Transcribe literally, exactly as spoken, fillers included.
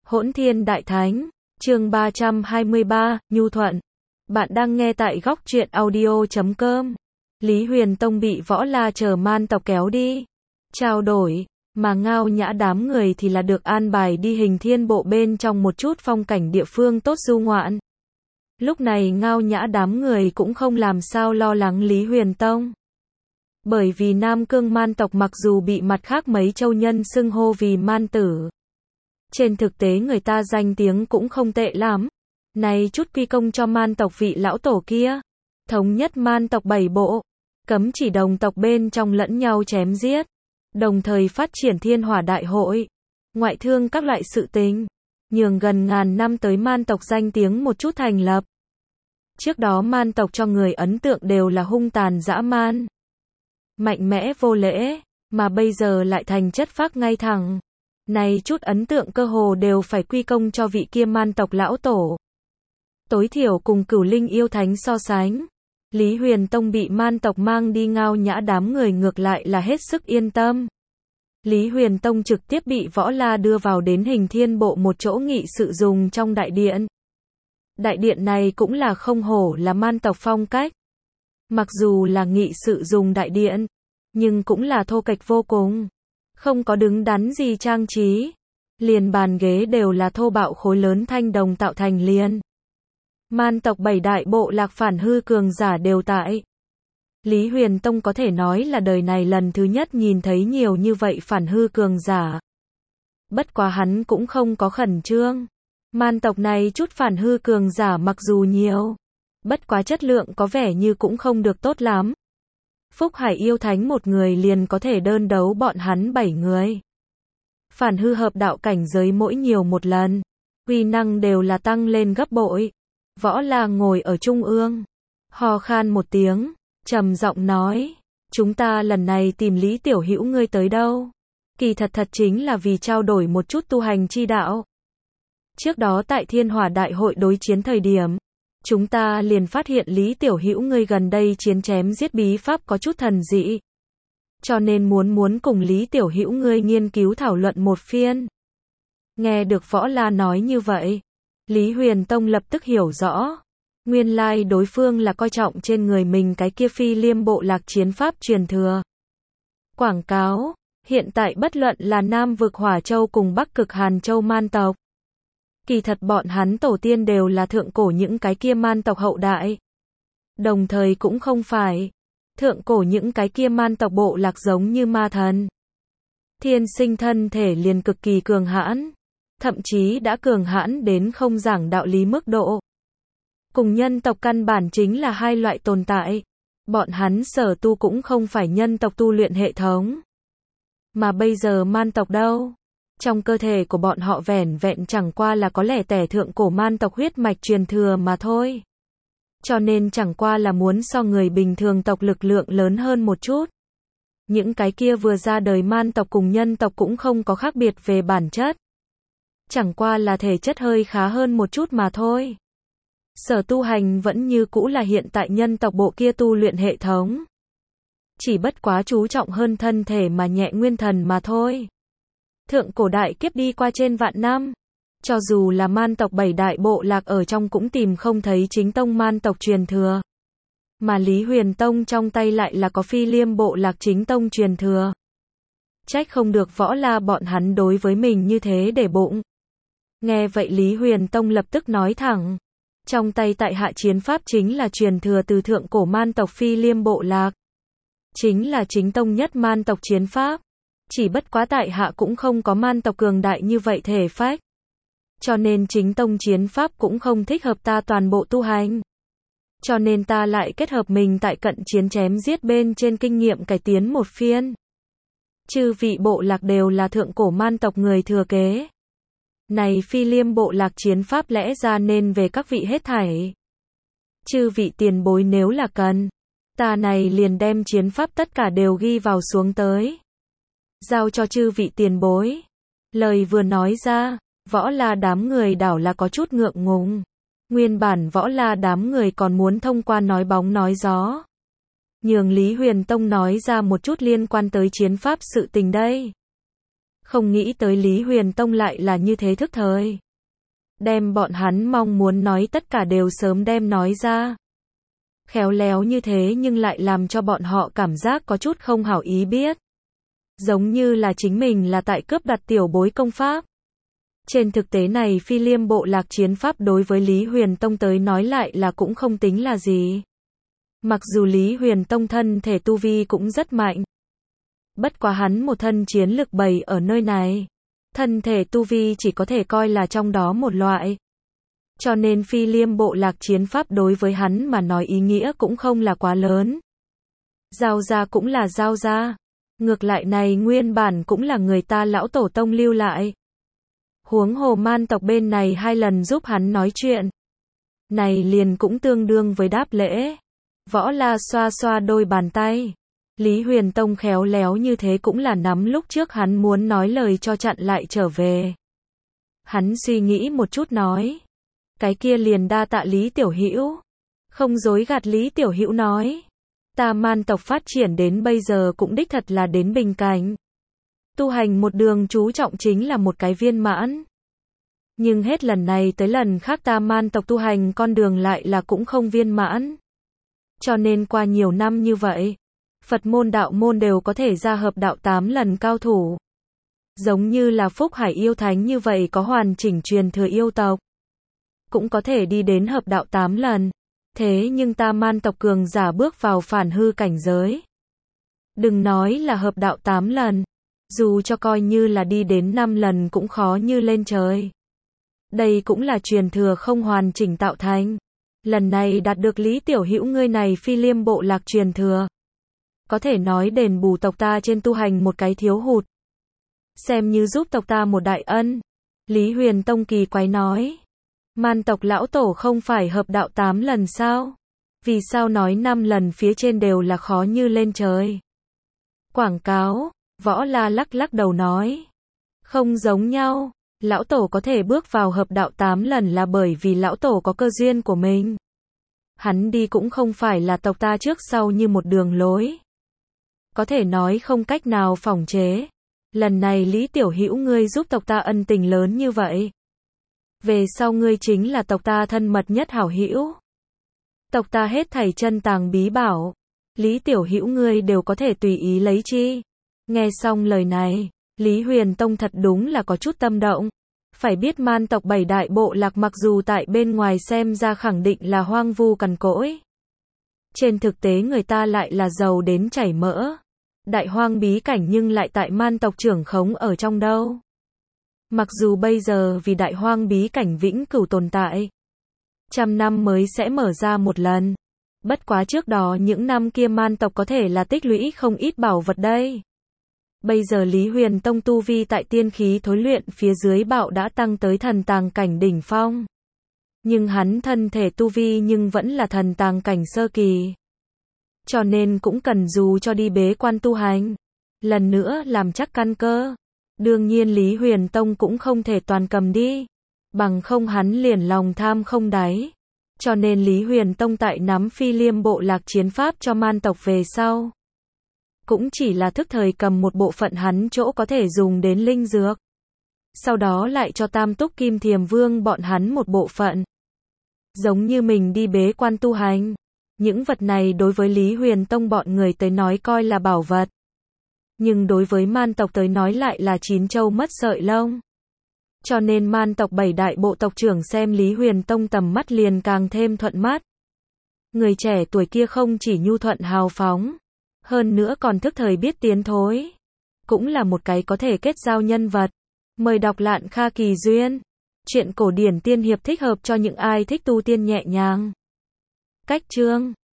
Hỗn Thiên Đại Thánh, chương ba trăm hai mươi ba, Nhu Thuận. Bạn đang nghe tại góc truyện audio chấm com. Lý Huyền Tông bị Võ La chờ man tộc kéo đi. Trao đổi, mà Ngao Nhã đám người thì là được an bài đi Hình Thiên Bộ bên trong một chút phong cảnh địa phương tốt du ngoạn. Lúc này Ngao Nhã đám người cũng không làm sao lo lắng Lý Huyền Tông. Bởi vì Nam Cương man tộc mặc dù bị mặt khác mấy châu nhân xưng hô vì man tử, trên thực tế người ta danh tiếng cũng không tệ lắm. Này chút quy công cho man tộc vị lão tổ kia. Thống nhất man tộc bảy bộ. Cấm chỉ đồng tộc bên trong lẫn nhau chém giết. Đồng thời phát triển thiên hỏa đại hội. Ngoại thương các loại sự tình. Nhường gần ngàn năm tới man tộc danh tiếng một chút thành lập. Trước đó man tộc cho người ấn tượng đều là hung tàn dã man, mạnh mẽ vô lễ. Mà bây giờ lại thành chất phác ngay thẳng. Này chút ấn tượng cơ hồ đều phải quy công cho vị kia man tộc lão tổ. Tối thiểu cùng Cửu Linh yêu thánh so sánh, Lý Huyền Tông bị man tộc mang đi Ngao Nhã đám người ngược lại là hết sức yên tâm. Lý Huyền Tông trực tiếp bị Võ La đưa vào đến Hình Thiên Bộ một chỗ nghị sự dùng trong đại điện. Đại điện này cũng là không hổ là man tộc phong cách. Mặc dù là nghị sự dùng đại điện, nhưng cũng là thô kệch vô cùng. Không có đứng đắn gì trang trí. Liền bàn ghế đều là thô bạo khối lớn thanh đồng tạo thành liền. Man tộc bảy đại bộ lạc phản hư cường giả đều tại. Lý Huyền Tông có thể nói là đời này lần thứ nhất nhìn thấy nhiều như vậy phản hư cường giả. Bất quá hắn cũng không có khẩn trương. Man tộc này chút phản hư cường giả mặc dù nhiều, bất quá chất lượng có vẻ như cũng không được tốt lắm. Phúc Hải yêu thánh một người liền có thể đơn đấu bọn hắn bảy người. Phản hư hợp đạo cảnh giới mỗi nhiều một lần, uy năng đều là tăng lên gấp bội. Võ La ngồi ở trung ương, ho khan một tiếng, trầm giọng nói, chúng ta lần này tìm Lý Tiểu Hữu ngươi tới đâu? Kỳ thật thật chính là vì trao đổi một chút tu hành chi đạo. Trước đó tại Thiên Hỏa Đại hội đối chiến thời điểm, chúng ta liền phát hiện Lý Tiểu Hữu ngươi gần đây chiến chém giết bí pháp có chút thần dị. Cho nên muốn muốn cùng Lý Tiểu Hữu ngươi nghiên cứu thảo luận một phiên. Nghe được Võ La nói như vậy, Lý Huyền Tông lập tức hiểu rõ. Nguyên lai đối phương là coi trọng trên người mình cái kia Phi Liêm bộ lạc chiến pháp truyền thừa. Quảng cáo, hiện tại bất luận là Nam vực Hỏa Châu cùng Bắc cực Hàn Châu man tộc, kỳ thật bọn hắn tổ tiên đều là thượng cổ những cái kia man tộc hậu đại. Đồng thời cũng không phải thượng cổ những cái kia man tộc bộ lạc giống như ma thần. Thiên sinh thân thể liền cực kỳ cường hãn, thậm chí đã cường hãn đến không giảng đạo lý mức độ. Cùng nhân tộc căn bản chính là hai loại tồn tại. Bọn hắn sở tu cũng không phải nhân tộc tu luyện hệ thống. Mà bây giờ man tộc đâu? Trong cơ thể của bọn họ vẻn vẹn chẳng qua là có lẻ tẻ thượng cổ man tộc huyết mạch truyền thừa mà thôi. Cho nên chẳng qua là muốn so người bình thường tộc lực lượng lớn hơn một chút. Những cái kia vừa ra đời man tộc cùng nhân tộc cũng không có khác biệt về bản chất. Chẳng qua là thể chất hơi khá hơn một chút mà thôi. Sở tu hành vẫn như cũ là hiện tại nhân tộc bộ kia tu luyện hệ thống. Chỉ bất quá chú trọng hơn thân thể mà nhẹ nguyên thần mà thôi. Thượng cổ đại kiếp đi qua trên vạn năm. Cho dù là man tộc bảy đại bộ lạc ở trong cũng tìm không thấy chính tông man tộc truyền thừa. Mà Lý Huyền Tông trong tay lại là có Phi Liêm bộ lạc chính tông truyền thừa. Trách không được Võ La bọn hắn đối với mình như thế để bụng. Nghe vậy Lý Huyền Tông lập tức nói thẳng. Trong tay tại hạ chiến pháp chính là truyền thừa từ thượng cổ man tộc Phi Liêm bộ lạc. Chính là chính tông nhất man tộc chiến pháp. Chỉ bất quá tại hạ cũng không có man tộc cường đại như vậy thể phách. Cho nên chính tông chiến pháp cũng không thích hợp ta toàn bộ tu hành. Cho nên ta lại kết hợp mình tại cận chiến chém giết bên trên kinh nghiệm cải tiến một phiên. Chư vị bộ lạc đều là thượng cổ man tộc người thừa kế. Này Phi Liêm bộ lạc chiến pháp lẽ ra nên về các vị hết thảy. Chư vị tiền bối nếu là cần, ta này liền đem chiến pháp tất cả đều ghi vào xuống tới. Giao cho chư vị tiền bối. Lời vừa nói ra, Võ La đám người đảo là có chút ngượng ngùng. Nguyên bản Võ La đám người còn muốn thông qua nói bóng nói gió. Nhường Lý Huyền Tông nói ra một chút liên quan tới chiến pháp sự tình đây. Không nghĩ tới Lý Huyền Tông lại là như thế thức thời. Đem bọn hắn mong muốn nói tất cả đều sớm đem nói ra. Khéo léo như thế nhưng lại làm cho bọn họ cảm giác có chút không hảo ý biết. Giống như là chính mình là tại cướp đoạt tiểu bối công pháp. Trên thực tế này Phi Liêm bộ lạc chiến pháp đối với Lý Huyền Tông tới nói lại là cũng không tính là gì. Mặc dù Lý Huyền Tông thân thể tu vi cũng rất mạnh. Bất quá hắn một thân chiến lực bày ở nơi này. Thân thể tu vi chỉ có thể coi là trong đó một loại. Cho nên Phi Liêm bộ lạc chiến pháp đối với hắn mà nói ý nghĩa cũng không là quá lớn. Giao ra cũng là giao ra. Ngược lại này nguyên bản cũng là người ta lão tổ tông lưu lại. Huống hồ man tộc bên này hai lần giúp hắn nói chuyện. Này liền cũng tương đương với đáp lễ. Võ La xoa xoa đôi bàn tay. Lý Huyền Tông khéo léo như thế cũng là nắm lúc trước hắn muốn nói lời cho chặn lại trở về. Hắn suy nghĩ một chút nói. Cái kia liền đa tạ Lý Tiểu Hữu. Không dối gạt Lý Tiểu Hữu nói. Ta man tộc phát triển đến bây giờ cũng đích thật là đến bình cảnh. Tu hành một đường chú trọng chính là một cái viên mãn. Nhưng hết lần này tới lần khác ta man tộc tu hành con đường lại là cũng không viên mãn. Cho nên qua nhiều năm như vậy, Phật môn đạo môn đều có thể ra hợp đạo tám lần cao thủ. Giống như là Phúc Hải yêu thánh như vậy có hoàn chỉnh truyền thừa yêu tộc. Cũng có thể đi đến hợp đạo tám lần. Thế nhưng ta man tộc cường giả bước vào phản hư cảnh giới. Đừng nói là hợp đạo tám lần. Dù cho coi như là đi đến năm lần cũng khó như lên trời. Đây cũng là truyền thừa không hoàn chỉnh tạo thành. Lần này đạt được Lý Tiểu Hữu ngươi này Phi Liêm bộ lạc truyền thừa. Có thể nói đền bù tộc ta trên tu hành một cái thiếu hụt. Xem như giúp tộc ta một đại ân. Lý Huyền Tông kỳ quái nói. Man tộc lão tổ không phải hợp đạo tám lần sao? Vì sao nói năm lần phía trên đều là khó như lên trời? Quảng cáo, Võ La lắc lắc đầu nói. Không giống nhau, lão tổ có thể bước vào hợp đạo tám lần là bởi vì lão tổ có cơ duyên của mình. Hắn đi cũng không phải là tộc ta trước sau như một đường lối. Có thể nói không cách nào phỏng chế. Lần này Lý Tiểu Hữu ngươi giúp tộc ta ân tình lớn như vậy. Về sau ngươi chính là tộc ta thân mật nhất hảo hữu. Tộc ta hết thảy chân tàng bí bảo. Lý Tiểu Hữu ngươi đều có thể tùy ý lấy chi. Nghe xong lời này, Lý Huyền Tông thật đúng là có chút tâm động. Phải biết man tộc bảy đại bộ lạc mặc dù tại bên ngoài xem ra khẳng định là hoang vu cằn cỗi. Trên thực tế người ta lại là giàu đến chảy mỡ. Đại hoang bí cảnh nhưng lại tại man tộc trưởng khống ở trong đâu. Mặc dù bây giờ vì đại hoang bí cảnh vĩnh cửu tồn tại. Trăm năm mới sẽ mở ra một lần. Bất quá trước đó những năm kia man tộc có thể là tích lũy không ít bảo vật đây. Bây giờ Lý Huyền Tông tu vi tại tiên khí thối luyện phía dưới bạo đã tăng tới thần tàng cảnh đỉnh phong. Nhưng hắn thân thể tu vi nhưng vẫn là thần tàng cảnh sơ kỳ. Cho nên cũng cần dù cho đi bế quan tu hành. Lần nữa làm chắc căn cơ. Đương nhiên Lý Huyền Tông cũng không thể toàn cầm đi. Bằng không hắn liền lòng tham không đáy. Cho nên Lý Huyền Tông tại nắm Phi Liêm bộ lạc chiến pháp cho man tộc về sau. Cũng chỉ là thức thời cầm một bộ phận hắn chỗ có thể dùng đến linh dược. Sau đó lại cho Tam Túc Kim Thiềm Vương bọn hắn một bộ phận. Giống như mình đi bế quan tu hành. Những vật này đối với Lý Huyền Tông bọn người tới nói coi là bảo vật. Nhưng đối với man tộc tới nói lại là chín châu mất sợi lông. Cho nên man tộc bảy đại bộ tộc trưởng xem Lý Huyền Tông tầm mắt liền càng thêm thuận mắt. Người trẻ tuổi kia không chỉ nhu thuận hào phóng, hơn nữa còn thức thời biết tiến thối. Cũng là một cái có thể kết giao nhân vật. Mời đọc Lạn Kha Kỳ Duyên. Truyện cổ điển tiên hiệp thích hợp cho những ai thích tu tiên nhẹ nhàng. Cách chương